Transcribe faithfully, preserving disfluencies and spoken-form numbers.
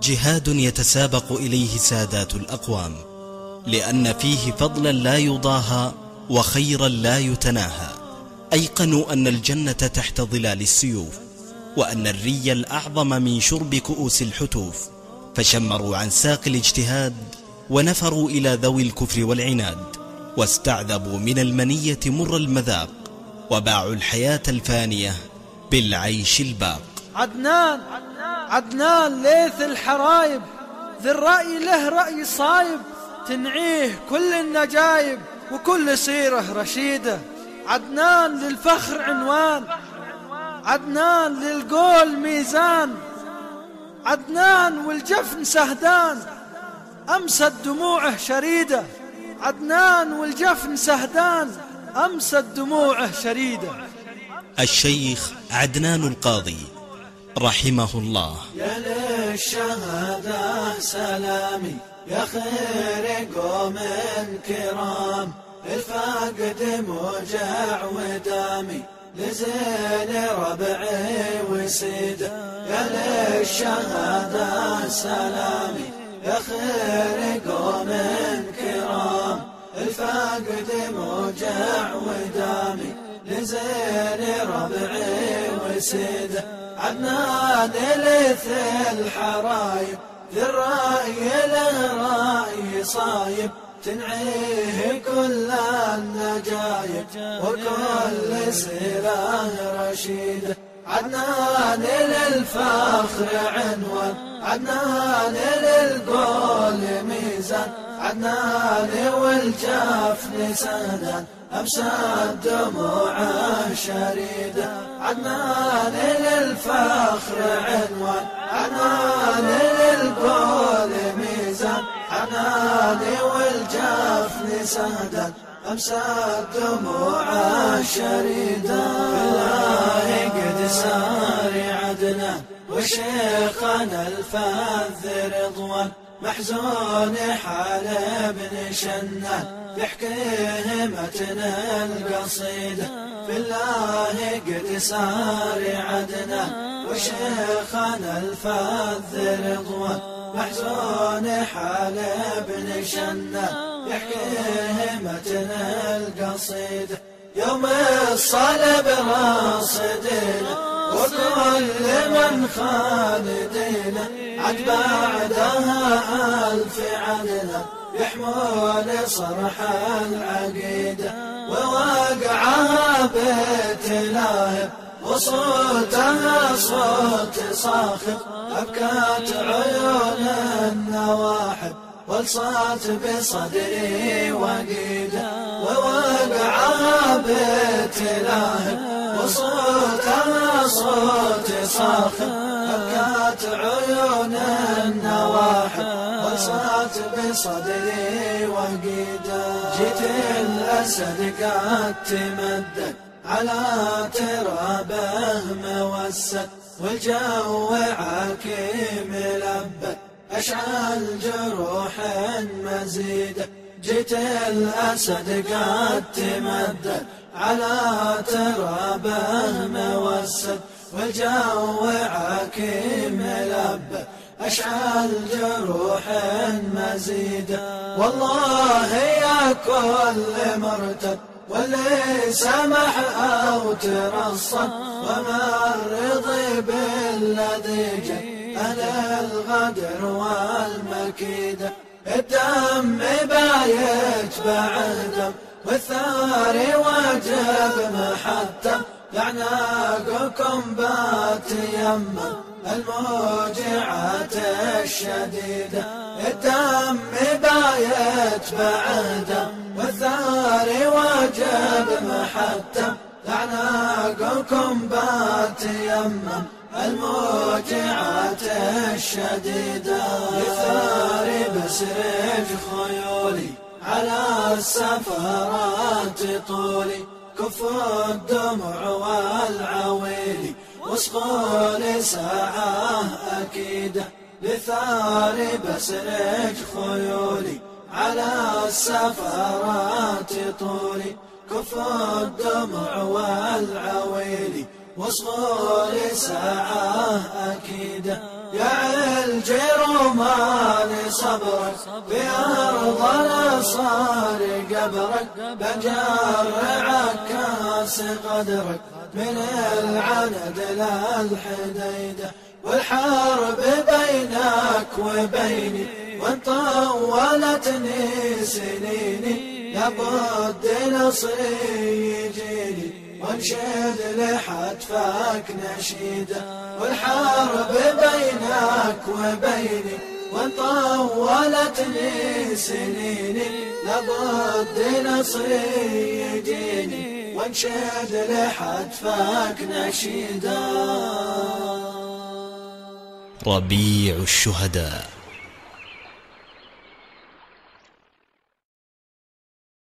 جهاد يتسابق إليه سادات الأقوام، لأن فيه فضلا لا يضاهى وخيرا لا يتناهى. أيقنوا أن الجنة تحت ظلال السيوف، وأن الري الأعظم من شرب كؤوس الحتوف، فشمروا عن ساق الاجتهاد ونفروا إلى ذوي الكفر والعناد، واستعذبوا من المنية مر المذاق، وباعوا الحياة الفانية بالعيش الباق. عدنان عدنان ليث الحرايب، ذي الرأي له رأي صايب، تنعيه كل النجايب وكل سيرة رشيدة. عدنان للفخر عنوان، عدنان للقول ميزان، عدنان والجفن سهدان أمست دموعه شريدة. عدنان والجفن سهدان أمست دموعه شريدة. الشيخ عدنان القاضي رحمه الله. يا للشهادة سلامي يا خير قوم كرام، الفاقد موجع ودامي لزين ربعي وسيده. يا للشهادة سلامي يا خير قوم كرام، الفاقد موجع ودامي لزين ربعي وسيده. عدنان ليث الحرايب، ذي الرأي له رأي صايب، تنعيه كل النجايب وكل سيرة رشيدة. عدنان للفخر عنوان، عدنان للقول ميزان، عدنان والجفن سهدان أمسى دموع شريدة. عدنان للفخر عنوان، عدنان للقول ميزان، عدنان والجفن سهدان أمسى دموع شريدة. بالله قد سار عدنان وشيخنا الفذ رضوان، محزون حال ابن شنان يحكيه متن القصيدة. بالله قد سار عدنان وشيخنا الفذ رضوان، محزون حال ابن شنان يحكيه متن القصيدة. يوم الصلب راصدينا وكل من خالدينا، عد بعدها ألف عدنا يحمون صرح العقيدة. وواقعها بيت لاهب وصوتها صوت صاخب، أبكت عيون النواحب والصات بصدري وقيدة. ووقعها بيت لاهب وصوتها صوت صاخب، أبكت عيون النواحب والصات بصدري وقيدة. جيت الأسد قد تمدد على ترابه موسد، والجو عاكم لبد أشعل جروح مزيدة. جيت الأسد قد تمدد على ترابه موسد، والجو عاكم لبد أشعل جروح مزيدة. والله يا كل مرتد واللي سمح أو ترصد، وما الرضي بالذي جاء أهل الغدر والمكيدة. الدم بايت بعدم والثار واجب محتم، لعناقكم بات يمم الموجعات الشديدة. الدم بايت بعدم والثار واجب محتم، لعناقكم بات يمم الموجعات الشديدة. لثار بسرج خيولي على السفرات طولي، كفوا الدمع والعويل واسقوا لساعة أكيدة. لثار بسرج خيولي على السفرات طولي، كفوا الدمع والعويل واصغوا لساعة أكيدة. يا الجرمان صبرك في أرضنا صار قبرك بجرع كاس قدرك من العند للحديدة والحرب بينك وبيني وان طولتني سنيني لابد نصري يجيني وانشد لحتفك نشيدة والحرب بينك وبيني وان طولتني سنيني لابد نصري يجيني وانشد لحتفك نشيدة. ربيع الشهداء.